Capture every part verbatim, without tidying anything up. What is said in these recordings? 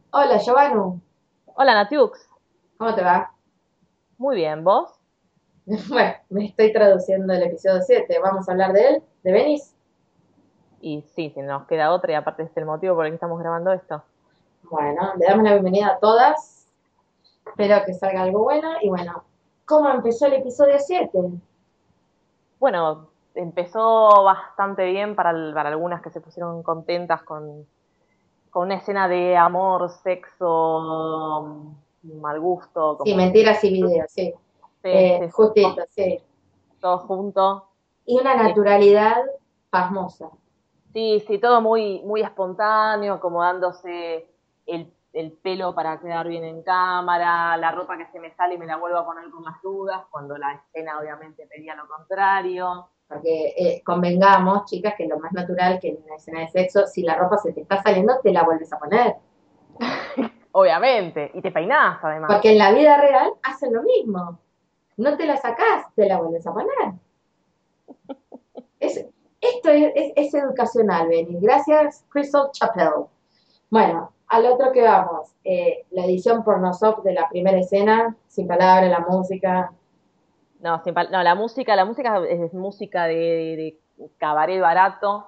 Hola, Giovanni, Hola Natiux, ¿cómo te va? muy bien, ¿vos? Bueno, me estoy traduciendo el episodio siete. ¿Vamos a hablar de él? ¿De Venice? Y sí, si nos queda otra y aparte es el motivo por el que estamos grabando esto. Bueno, le damos la bienvenida a todas. Espero que salga algo bueno. Y bueno, ¿cómo empezó el episodio siete? Bueno, empezó bastante bien para, el- para algunas que se pusieron contentas con, con una escena de amor, sexo, mal gusto, Sí, como mentiras y videos, sí. sí, Eh, sí, justito, sí. todo junto. Y una Eh, naturalidad pasmosa. sí, sí, todo muy, muy espontáneo, acomodándose el, el pelo para quedar bien en cámara, la ropa que se me sale y me la vuelvo a poner con más dudas, cuando la escena obviamente pedía lo contrario. Porque eh, convengamos, chicas, que lo más natural que en una escena de sexo, si la ropa se te está saliendo, te la vuelves a poner. Obviamente, y te peinás además. Porque en la vida real hacen lo mismo. No te la sacás, te la vuelves a poner. Es, esto es, es, es educacional, Benny. Gracias, Crystal Chapel. Bueno, al otro que vamos. Eh, la edición pornosoft de la primera escena, sin palabras, la música. No, sin pal- no, la música, la música es música de, de cabaret barato,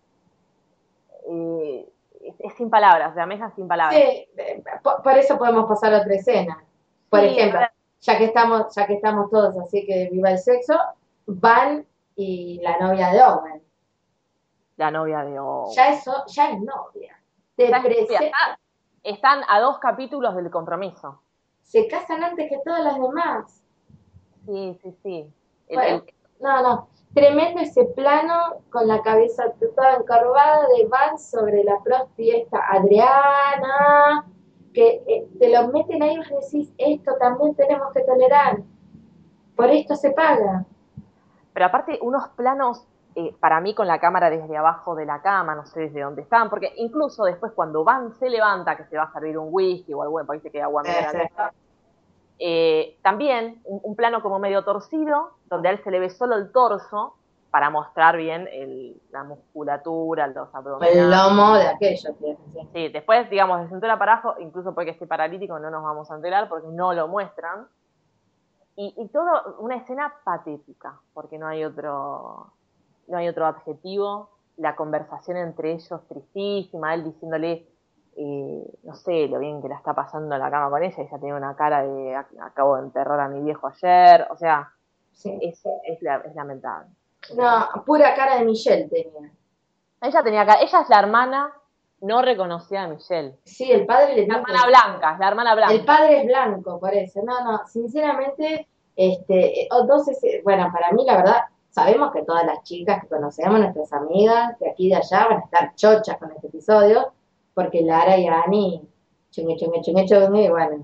eh, es, es sin palabras, la deja sin Sí, palabras. eh, por, por eso podemos pasar a otra escena. Por Sí, a ejemplo, ver, ya que estamos, ya que estamos todos así que viva el sexo, Van y la novia de Owen. la novia de Ya Owen. eso, ya es novia. Te Ya es novia, prese está- están a dos capítulos del compromiso. se casan antes que todas las demás. Sí, sí, sí. El, Bueno, el, no, no. Tremendo ese plano con la cabeza toda encorvada de Van sobre la prosti esta Adriana, que eh, te lo meten ahí y vos decís, esto también tenemos que tolerar, por esto se paga. pero aparte, unos planos, eh, para mí, con la cámara desde abajo de la cama, no sé desde dónde estaban, porque incluso después cuando Van se levanta, que se va a servir un whisky o algo, parece que agua Sí, mineral, sí. eh, también un, un, plano como medio torcido, donde a él se le ve solo el torso, para mostrar bien el, la musculatura, los El abdominales. lomo de aquello, sí, sí. Sí, después, digamos, de cintura para abajo, incluso porque esté paralítico, no nos vamos a enterar porque no lo muestran. Y, y todo una escena patética, porque no hay otro, no hay otro adjetivo. La conversación entre ellos tristísima, él diciéndole, eh, no sé, lo bien que la está pasando en la cama con ella, ella tenía una cara de acabo de enterrar a mi viejo ayer, o sea, Sí. es, es, la- es lamentable, es No, lamentable. pura cara de Michelle tenía. Ella tenía cara, ella es la hermana no reconocida de Michelle. Sí, el padre le La tiene que hermana blanca, es la hermana el blanca. padre es blanco, por eso. No, no, sinceramente, este, o dos, ese- bueno, para mí la verdad, sabemos que todas las chicas que conocemos, nuestras amigas de aquí y de allá, van a estar chochas con este episodio, porque Lara y Ani, chungue, chungue, chungue, chungue, y bueno,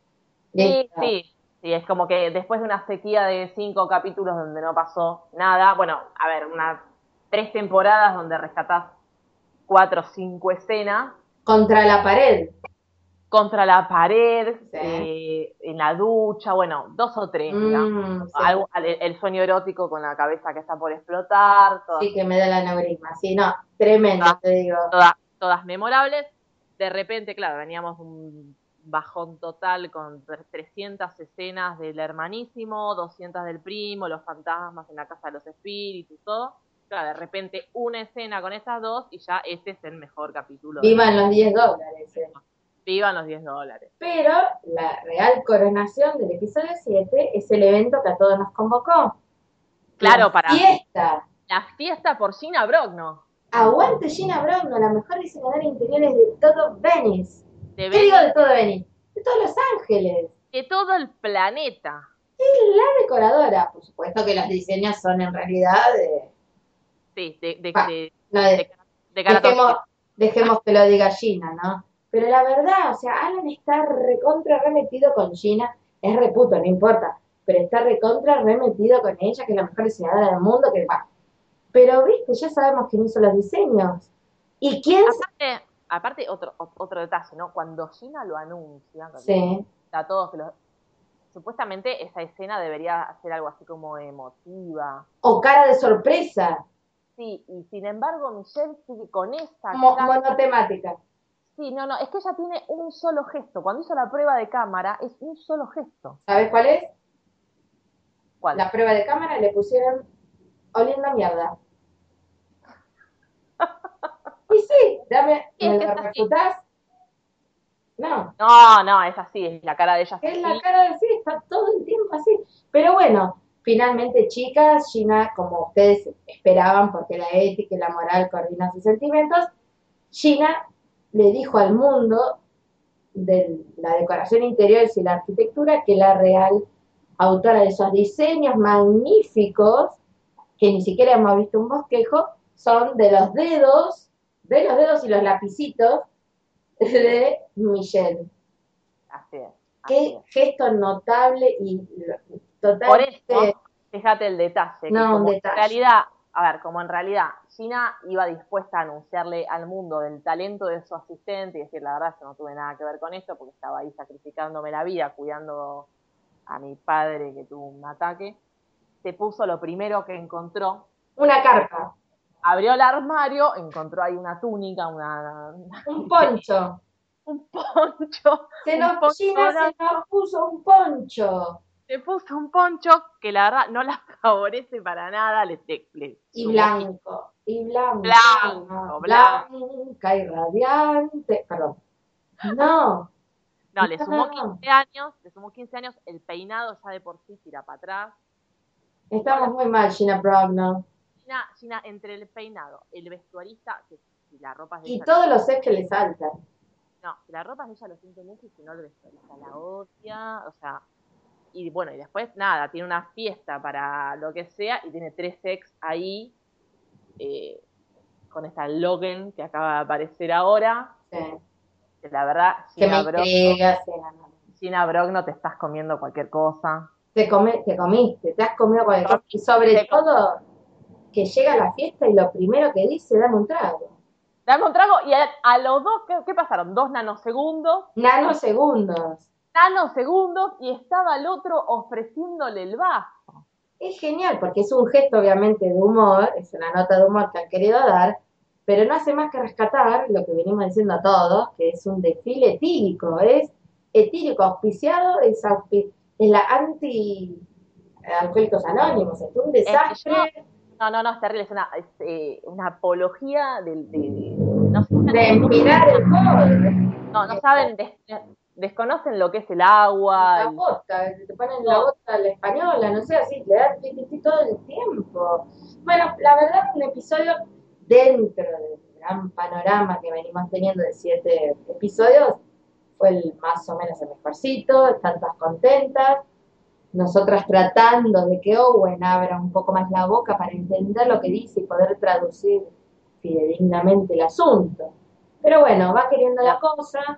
Sí, listo. sí, sí, es como que después de una sequía de cinco capítulos donde no pasó nada, bueno, a ver, unas tres temporadas donde rescatás cuatro o cinco escenas Contra la pared. contra la pared, Sí, eh, en la ducha, bueno, dos o tres, digamos. mm, sí, Algo, el, el sueño erótico con la cabeza que está por explotar, todas, sí que me da el aneurisma. Sí, no, todas, tremendo, te digo. todas, todas memorables. De repente, claro, veníamos un bajón total con trescientas escenas del hermanísimo, doscientas del primo, los fantasmas en la casa de los espíritus, todo. Claro, de repente una escena con estas dos y ya este es el mejor capítulo de la Vivan los diez dólares. eh. Vivan los diez dólares. Pero la real coronación del episodio siete es el evento que a todos nos convocó. La Claro, para fiesta. la fiesta por Gina Brogno, Aguante Gina Brogno, la mejor diseñadora de interiores de todo Venice. de ¿Qué digo de Venice, todo Venice? De todos Los Ángeles. que todo el planeta. Es la decoradora. Por supuesto que los diseños son en realidad de... Sí, de, de, Bah, de, no, de, de- de dejemos, caratoncito. dejemos que lo diga Gina, ¿no? Pero la verdad, o sea, Alan está recontra remetido con Gina. Es reputo, no importa. Pero está recontra remetido con ella, que es la mejor diseñadora del mundo, que va. Pero, viste, ya sabemos quién hizo los diseños. ¿Y quién? Aparte, aparte otro, otro detalle, ¿no? Cuando Gina lo anuncia, Sí. a todos que lo, supuestamente esa escena debería ser algo así como emotiva. O cara de sorpresa. Sí, y sin embargo Michelle sigue con esa Mo cara, monotemática. Sí, no, no, es que ella tiene un solo gesto. Cuando hizo la prueba de cámara, es un solo gesto. ¿Sabes cuál es? ¿Cuál? La prueba de cámara le pusieron oliendo a mierda. Y sí, dame, Sí, ¿me es que lo es así. refutás? No, No, no, es así, es la cara de ella es es la así. cara de sí, está todo el tiempo así. Pero bueno, finalmente, chicas, Gina, como ustedes esperaban, porque la ética y la moral coordinan sus sentimientos, Gina le dijo al mundo de la decoración interior y la arquitectura que la real autora de esos diseños magníficos, que ni siquiera hemos visto un bosquejo, son de los dedos, de los dedos y los lapicitos de Michelle. Así es, así Qué es. gesto notable y Por totalmente, eso, fíjate el detalle, que no, un como en detalle. realidad, a ver, como en realidad Gina iba dispuesta a anunciarle al mundo del talento de su asistente y decir, la verdad, yo no tuve nada que ver con esto porque estaba ahí sacrificándome la vida, cuidando a mi padre que tuvo un ataque, se puso lo primero que encontró, Una carpa, abrió el armario, encontró ahí una túnica, una, una un poncho. un poncho, Se un nos, poncho Gina se nos blanco, puso un poncho. le puso un poncho que la verdad no la favorece para nada, le, le Y sumó quince blanco, y blanca, blanco, blanco. blanca y radiante. Perdón. No, No, le no, no, sumó no. quince años, le sumó quince años, el peinado ya de por sí tira para atrás. Todas Estamos las muy mal, Gina Brogno. Gina, Gina, entre el peinado, el vestuarista, que si la ropa es de Y ella, lo todos siente. los ex que le saltan. No, si la ropa es de ella lo siente mucho y si no el vestuarista la odia, o sea, y bueno, y después nada, tiene una fiesta para lo que sea y tiene tres ex ahí, eh, con esta Logan que acaba de aparecer ahora, Sí. que la verdad, Que me Gina Brogno, intriga, sí, no, no. Gina Brogno te estás comiendo cualquier cosa. Te, come, te comiste, te has comido cualquier Com- cosa. Y sobre te com- todo, que llega a la fiesta y lo primero que dice, dame un trago. Dame un trago y a, a los dos, ¿qué, ¿qué pasaron? Dos nanosegundos y Nanosegundos. nanosegundos y estaba el otro ofreciéndole el vaso. Es genial porque es un gesto obviamente de humor, es una nota de humor que han querido dar, pero no hace más que rescatar lo que venimos diciendo a todos, que es un desfile etílico, es etílico, auspiciado, es, auspi es la anti alcohólicos anónimos, es un Es que yo, desastre no, no, no, es terrible, es una, es, eh, una apología del, de, de, no saben, de no, empinar el cobre. no, no saben, des, desconocen lo que es el agua, La el, bota, te ponen la todo. bota a la española, no sé, así, le dan tititi todo el tiempo. Bueno, la verdad, un episodio dentro del gran panorama que venimos teniendo de siete episodios, fue el más o menos el mejorcito, están todas contentas, nosotras tratando de que Owen abra un poco más la boca para entender lo que dice y poder traducir fidedignamente el asunto. Pero bueno, va queriendo la La, cosa,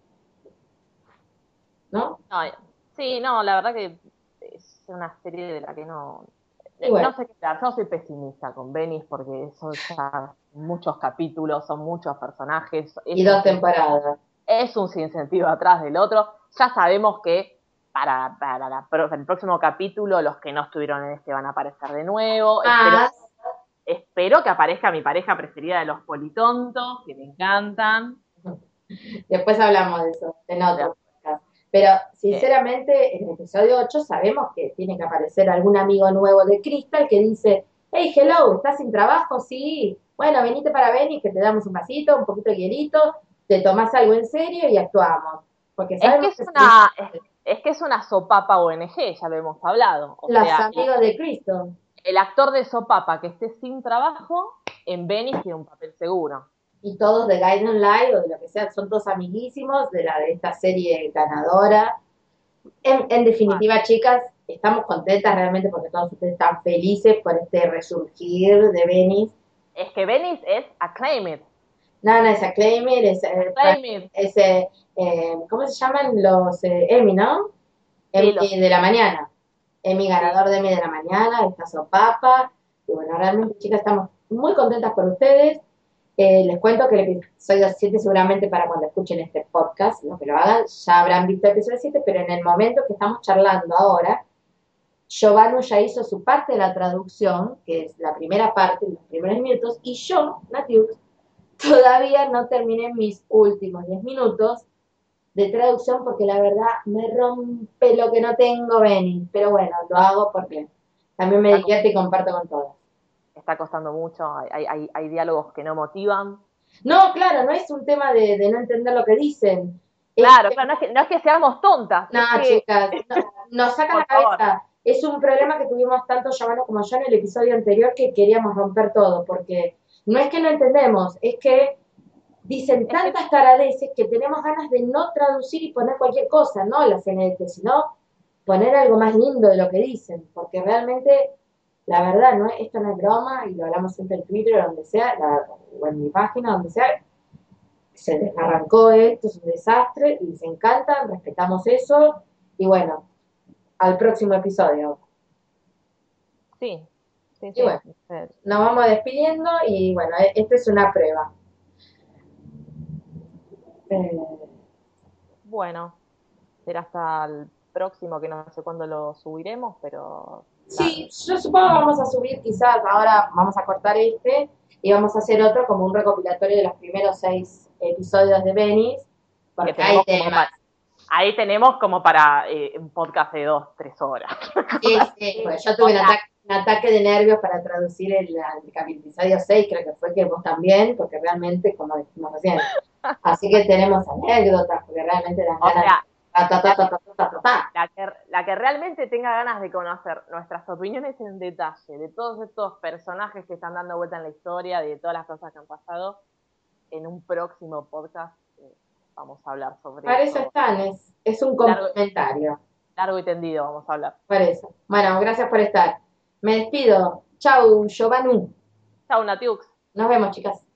¿no? no, sí, no, la verdad que es una serie de la que no, Y bueno, no sé qué hablar. Yo soy pesimista con Venice porque son ya muchos capítulos, son muchos personajes, y es un dos sin, temporadas. es un sinsentido atrás del otro. Ya sabemos que para, para la, el próximo capítulo los que no estuvieron en este van a aparecer de nuevo. Espero, Más, espero que aparezca mi pareja preferida de los politontos, que me encantan. después hablamos de eso en De, otro podcast. Pero eh, sinceramente, en el episodio ocho sabemos que tiene que aparecer algún amigo nuevo de Crystal que dice, hey, hello, ¿estás sin trabajo? Sí. Bueno, venite para Venice, que te damos un vasito, un poquito de hielito, te tomás algo en serio y actuamos. Porque es que sabemos es que una, es, es que es una sopapa O N G, ya lo hemos hablado. O los sea, el, amigos de Crystal el actor de sopapa que esté sin trabajo, en Venice tiene un papel seguro. y todos de Guiding Light o de lo que sea, son todos amiguísimos de, la, de esta serie ganadora. En, en Bueno, definitiva, chicas, estamos contentas realmente porque todos ustedes están felices por este resurgir de Venice. es que Venice es Acclaim It. Nana es Acclaimer, es, eh, Acclaim It. es eh, eh, ¿cómo se llaman los eh, Emmy, no? Sí, Emmy los, de la mañana. Emmy sí. ganador de Emmy de la mañana, esta sopapa. Y bueno, realmente, chicas, estamos muy contentas por ustedes. Eh, les cuento que el episodio siete seguramente para cuando escuchen este podcast, lo que lo hagan, ya habrán visto el episodio siete, pero en el momento que estamos charlando ahora, Giovanni ya hizo su parte de la traducción, que es la primera parte, los primeros minutos, y yo, Natiux, todavía no terminé mis últimos diez minutos de traducción porque la verdad me rompe lo que no tengo, Beni. Pero bueno, lo hago porque también me Está, divierte y comparto con todos. está costando mucho, hay, hay, hay diálogos que no motivan. No, claro, no es un tema de, de no entender lo que dicen. Es Claro, que, claro, no es que, no es que seamos tontas, no, es que, chicas, no, nos saca la por favor, cabeza. Es un problema que tuvimos tanto Giovanna como yo en el episodio anterior que queríamos romper todo, porque no es que no entendemos, es que dicen es que tantas taradeces que tenemos ganas de no traducir y poner cualquier cosa, no la C N T, sino poner algo más lindo de lo que dicen, porque realmente, la verdad, no esto no es broma, y lo hablamos siempre en Twitter o donde sea, la, o en mi página, donde sea, se les arrancó esto, es un desastre, y les encanta, respetamos eso, y bueno, al próximo episodio. sí, sí, Y sí. bueno, nos vamos despidiendo, y bueno, esta es una prueba. Eh, Bueno, será hasta el próximo, que no sé cuándo lo subiremos, pero nada. Sí, yo supongo que vamos a subir, quizás ahora vamos a cortar este y vamos a hacer otro como un recopilatorio de los primeros seis episodios de Venice, Que porque hay tenemos como temas. para, ahí tenemos como para eh, un podcast de dos, tres horas. Sí, sí, pues yo O tuve un sea, ataque, un ataque de nervios para traducir el, el episodio seis, creo que fue que vos también, porque realmente, como dijimos recién, así que tenemos anécdotas, porque realmente dan o ganas de... sea, Ta, ta, ta, la, ta, ta, ta, ta, ta. la, que, la que realmente tenga ganas de conocer nuestras opiniones en detalle de todos estos personajes que están dando vuelta en la historia, de todas las cosas que han pasado, en un próximo podcast eh, vamos a hablar sobre Para eso eso. están, es, es un Largo, complementario. largo y tendido vamos a hablar. Por eso. Bueno, gracias por estar. Me despido. Chau, Giovannu. Chao, Natiux. Nos vemos, chicas.